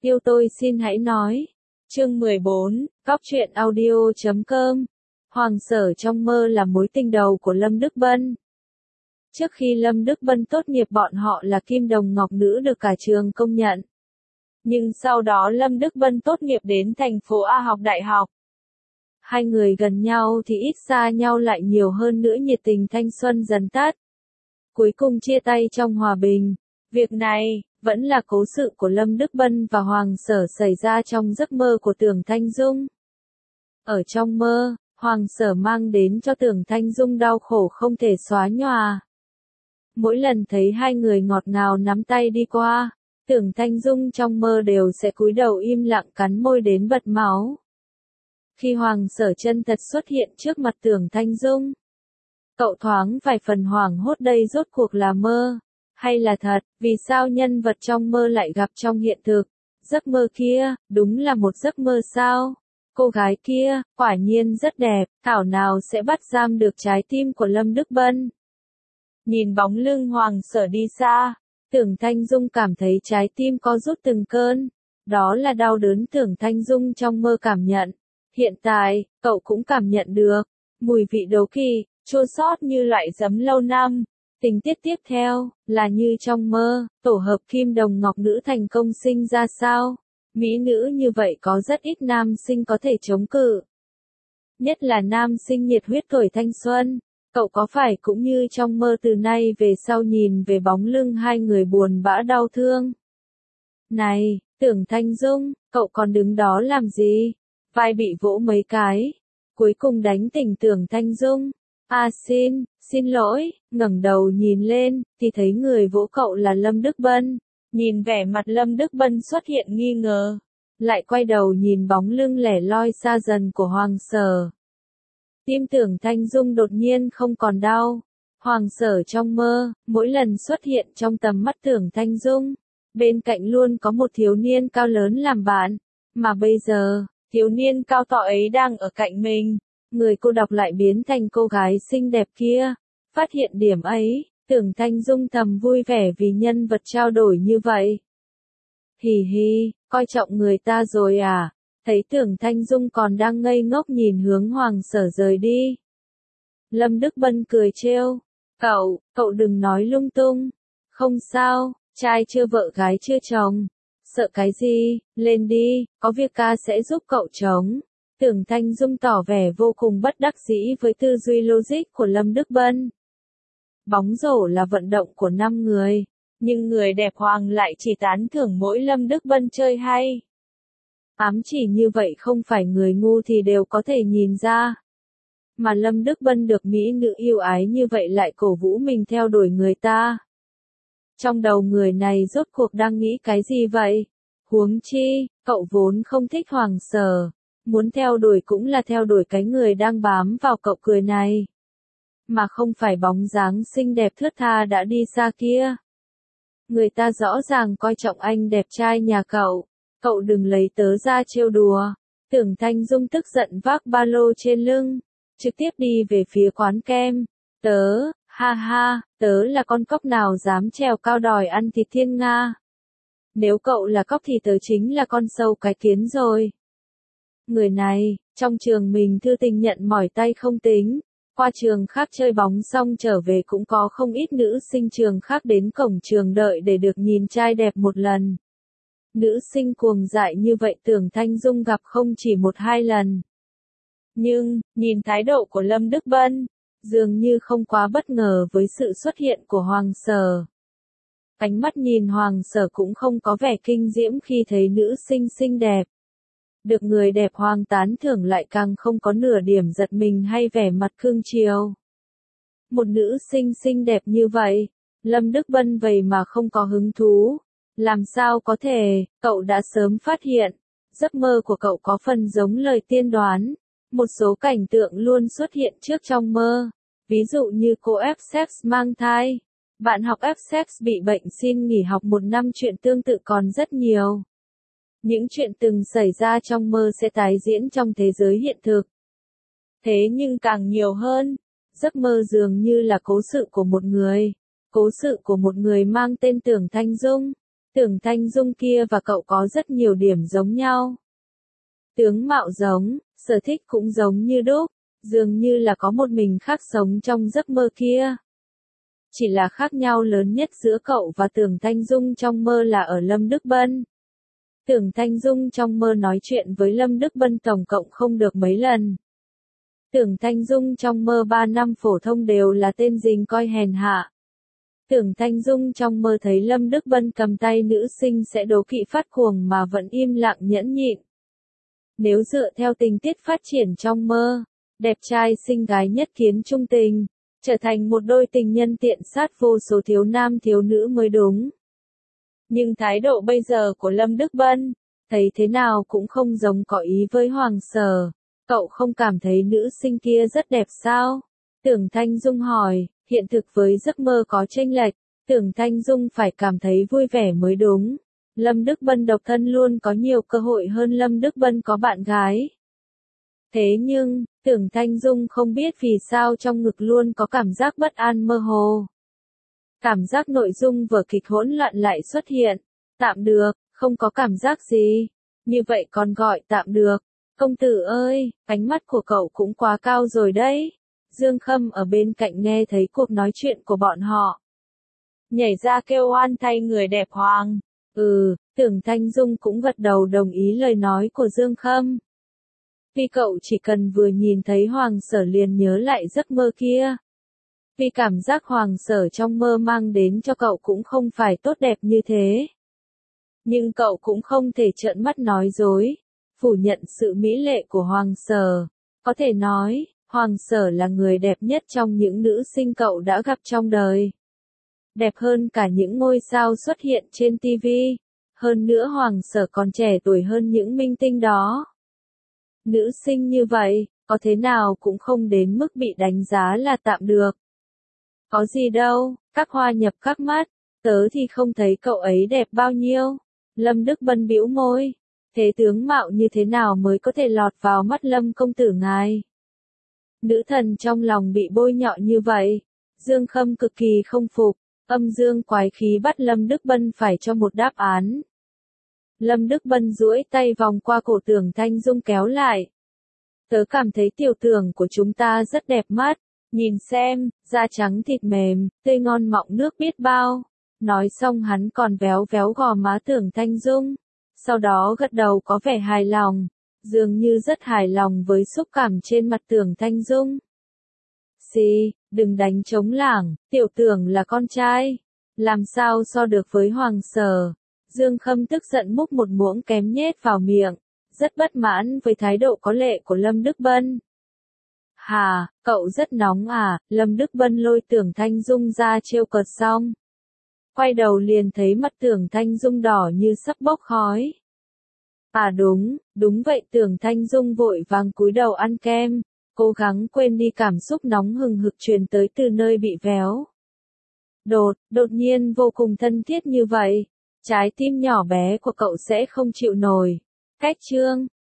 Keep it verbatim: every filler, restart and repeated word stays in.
Yêu tôi xin hãy nói. Chương mười bốn, Cóc truyện audio chấm com. Hoàng Sở trong mơ là mối tình đầu của Lâm Đức Bân. Trước khi Lâm Đức Bân tốt nghiệp bọn họ là kim đồng ngọc nữ được cả trường công nhận. Nhưng sau đó Lâm Đức Bân tốt nghiệp đến thành phố A học đại học. Hai người gần nhau thì ít xa nhau lại nhiều hơn nữa, nhiệt tình thanh xuân dần tắt. Cuối cùng chia tay trong hòa bình. Việc này vẫn là cố sự của Lâm Đức Bân và Hoàng Sở xảy ra trong giấc mơ của Tưởng Thanh Dung. Ở trong mơ, Hoàng Sở mang đến cho Tưởng Thanh Dung đau khổ không thể xóa nhòa. Mỗi lần thấy hai người ngọt ngào nắm tay đi qua, Tưởng Thanh Dung trong mơ đều sẽ cúi đầu im lặng cắn môi đến bật máu. Khi Hoàng Sở chân thật xuất hiện trước mặt Tưởng Thanh Dung, cậu thoáng vài phần hoảng hốt, đây rốt cuộc là mơ hay là thật, vì sao nhân vật trong mơ lại gặp trong hiện thực? Giấc mơ kia, đúng là một giấc mơ sao? Cô gái kia, quả nhiên rất đẹp, thảo nào sẽ bắt giam được trái tim của Lâm Đức Bân. Nhìn bóng lưng Hoàng Sở đi xa, Tưởng Thanh Dung cảm thấy trái tim co rút từng cơn. Đó là đau đớn Tưởng Thanh Dung trong mơ cảm nhận. Hiện tại, cậu cũng cảm nhận được mùi vị đố kỵ, chua xót như loại giấm lâu năm. Tình tiết tiếp theo là như trong mơ, tổ hợp kim đồng ngọc nữ thành công sinh ra sao? Mỹ nữ như vậy có rất ít nam sinh có thể chống cự. Nhất là nam sinh nhiệt huyết tuổi thanh xuân. Cậu có phải cũng như trong mơ từ nay về sau nhìn về bóng lưng hai người buồn bã đau thương? Này, Tưởng Thanh Dung, cậu còn đứng đó làm gì? Vai bị vỗ mấy cái. Cuối cùng đánh tỉnh Tưởng Thanh Dung. À xin, xin lỗi, ngẩng đầu nhìn lên, thì thấy người vỗ cậu là Lâm Đức Bân. Nhìn vẻ mặt Lâm Đức Bân xuất hiện nghi ngờ. Lại quay đầu nhìn bóng lưng lẻ loi xa dần của Hoàng Sở. Tim Tưởng Thanh Dung đột nhiên không còn đau. Hoàng Sở trong mơ, mỗi lần xuất hiện trong tầm mắt Tưởng Thanh Dung, bên cạnh luôn có một thiếu niên cao lớn làm bạn. Mà bây giờ, thiếu niên cao to ấy đang ở cạnh mình. Người cô độc lại biến thành cô gái xinh đẹp kia. Phát hiện điểm ấy, Tưởng Thanh Dung thầm vui vẻ vì nhân vật trao đổi như vậy. Hì hì, coi trọng người ta rồi à? Thấy Tưởng Thanh Dung còn đang ngây ngốc nhìn hướng Hoàng Sở rời đi. Lâm Đức Bân cười trêu. Cậu, cậu đừng nói lung tung. Không sao, trai chưa vợ gái chưa chồng. Sợ cái gì, lên đi, có việc ca sẽ giúp cậu chống. Tưởng Thanh Dung tỏ vẻ vô cùng bất đắc dĩ với tư duy logic của Lâm Đức Bân. Bóng rổ là vận động của năm người, nhưng người đẹp Hoàng lại chỉ tán thưởng mỗi Lâm Đức Bân chơi hay. Ám chỉ như vậy không phải người ngu thì đều có thể nhìn ra. Mà Lâm Đức Bân được mỹ nữ yêu ái như vậy lại cổ vũ mình theo đuổi người ta. Trong đầu người này rốt cuộc đang nghĩ cái gì vậy? Huống chi, cậu vốn không thích Hoàng Sở. Muốn theo đuổi cũng là theo đuổi cái người đang bám vào cậu cười này. Mà không phải bóng dáng xinh đẹp thướt tha đã đi xa kia. Người ta rõ ràng coi trọng anh đẹp trai nhà cậu. Cậu đừng lấy tớ ra trêu đùa. Tưởng Thanh Dung tức giận vác ba lô trên lưng. Trực tiếp đi về phía quán kem. Tớ, ha ha, tớ là con cóc nào dám trèo cao đòi ăn thịt thiên nga. Nếu cậu là cóc thì tớ chính là con sâu cái kiến rồi. Người này, trong trường mình thư tình nhận mỏi tay không tính, qua trường khác chơi bóng xong trở về cũng có không ít nữ sinh trường khác đến cổng trường đợi để được nhìn trai đẹp một lần. Nữ sinh cuồng dại như vậy Tưởng Thanh Dung gặp không chỉ một hai lần. Nhưng, nhìn thái độ của Lâm Đức Bân, dường như không quá bất ngờ với sự xuất hiện của Hoàng Sở. Ánh mắt nhìn Hoàng Sở cũng không có vẻ kinh diễm khi thấy nữ sinh xinh đẹp. Được người đẹp Hoàng tán thưởng lại càng không có nửa điểm giật mình hay vẻ mặt cương chiều. Một nữ sinh xinh đẹp như vậy, Lâm Đức Bân vậy mà không có hứng thú. Làm sao có thể, cậu đã sớm phát hiện. Giấc mơ của cậu có phần giống lời tiên đoán. Một số cảnh tượng luôn xuất hiện trước trong mơ. Ví dụ như cô ép sex mang thai. Bạn học ép sex bị bệnh xin nghỉ học một năm, chuyện tương tự còn rất nhiều. Những chuyện từng xảy ra trong mơ sẽ tái diễn trong thế giới hiện thực. Thế nhưng càng nhiều hơn, giấc mơ dường như là cố sự của một người. Cố sự của một người mang tên Tưởng Thanh Dung. Tưởng Thanh Dung kia và cậu có rất nhiều điểm giống nhau. Tướng mạo giống, sở thích cũng giống như đúc, dường như là có một mình khác sống trong giấc mơ kia. Chỉ là khác nhau lớn nhất giữa cậu và Tưởng Thanh Dung trong mơ là ở Lâm Đức Bân. Tưởng Thanh Dung trong mơ nói chuyện với Lâm Đức Bân tổng cộng không được mấy lần. Tưởng Thanh Dung trong mơ ba năm phổ thông đều là tên dình coi hèn hạ. Tưởng Thanh Dung trong mơ thấy Lâm Đức Bân cầm tay nữ sinh sẽ đố kỵ phát cuồng mà vẫn im lặng nhẫn nhịn. Nếu dựa theo tình tiết phát triển trong mơ, đẹp trai xinh gái nhất kiến trung tình, trở thành một đôi tình nhân tiện sát vô số thiếu nam thiếu nữ mới đúng. Nhưng thái độ bây giờ của Lâm Đức Bân, thấy thế nào cũng không giống có ý với Hoàng Sở. Cậu không cảm thấy nữ sinh kia rất đẹp sao? Tưởng Thanh Dung hỏi, hiện thực với giấc mơ có chênh lệch, Tưởng Thanh Dung phải cảm thấy vui vẻ mới đúng. Lâm Đức Bân độc thân luôn có nhiều cơ hội hơn Lâm Đức Bân có bạn gái. Thế nhưng, Tưởng Thanh Dung không biết vì sao trong ngực luôn có cảm giác bất an mơ hồ. Cảm giác nội dung vở kịch hỗn loạn lại xuất hiện. Tạm được, không có cảm giác gì. Như vậy còn gọi tạm được. Công tử ơi, ánh mắt của cậu cũng quá cao rồi đấy. Dương Khâm ở bên cạnh nghe thấy cuộc nói chuyện của bọn họ. Nhảy ra kêu oan thay người đẹp Hoàng. Ừ, Tưởng Thanh Dung cũng gật đầu đồng ý lời nói của Dương Khâm. Vì cậu chỉ cần vừa nhìn thấy Hoàng Sở liền nhớ lại giấc mơ kia. Vì cảm giác Hoàng Sở trong mơ mang đến cho cậu cũng không phải tốt đẹp như thế. Nhưng cậu cũng không thể trợn mắt nói dối, phủ nhận sự mỹ lệ của Hoàng Sở. Có thể nói, Hoàng Sở là người đẹp nhất trong những nữ sinh cậu đã gặp trong đời. Đẹp hơn cả những ngôi sao xuất hiện trên ti vi. Hơn nữa Hoàng Sở còn trẻ tuổi hơn những minh tinh đó. Nữ sinh như vậy, có thế nào cũng không đến mức bị đánh giá là tạm được. Có gì đâu, các hoa nhập các mắt, tớ thì không thấy cậu ấy đẹp bao nhiêu. Lâm Đức Bân bĩu môi, thế tướng mạo như thế nào mới có thể lọt vào mắt Lâm công tử ngài? Nữ thần trong lòng bị bôi nhọ như vậy, Dương Khâm cực kỳ không phục, âm dương quái khí bắt Lâm Đức Bân phải cho một đáp án. Lâm Đức Bân duỗi tay vòng qua cổ Tưởng Thanh Dung kéo lại. Tớ cảm thấy tiểu Tưởng của chúng ta rất đẹp mắt, nhìn xem, da trắng thịt mềm, tươi ngon mọng nước biết bao. Nói xong hắn còn véo véo gò má Tưởng Thanh Dung, sau đó gật đầu có vẻ hài lòng, dường như rất hài lòng với xúc cảm trên mặt Tưởng Thanh Dung. Xì, đừng đánh trống lảng, tiểu Tưởng là con trai, làm sao so được với Hoàng Sở. Dương Khâm tức giận múc một muỗng kém nhét vào miệng, rất bất mãn với thái độ có lệ của Lâm Đức Bân. Hà, cậu rất nóng à, Lâm Đức Bân lôi Tưởng Thanh Dung ra trêu cợt xong. Quay đầu liền thấy mặt Tưởng Thanh Dung đỏ như sắp bốc khói. À đúng, đúng vậy Tưởng Thanh Dung vội vàng cúi đầu ăn kem, cố gắng quên đi cảm xúc nóng hừng hực truyền tới từ nơi bị véo. Đột, đột nhiên vô cùng thân thiết như vậy, trái tim nhỏ bé của cậu sẽ không chịu nổi. Cách chương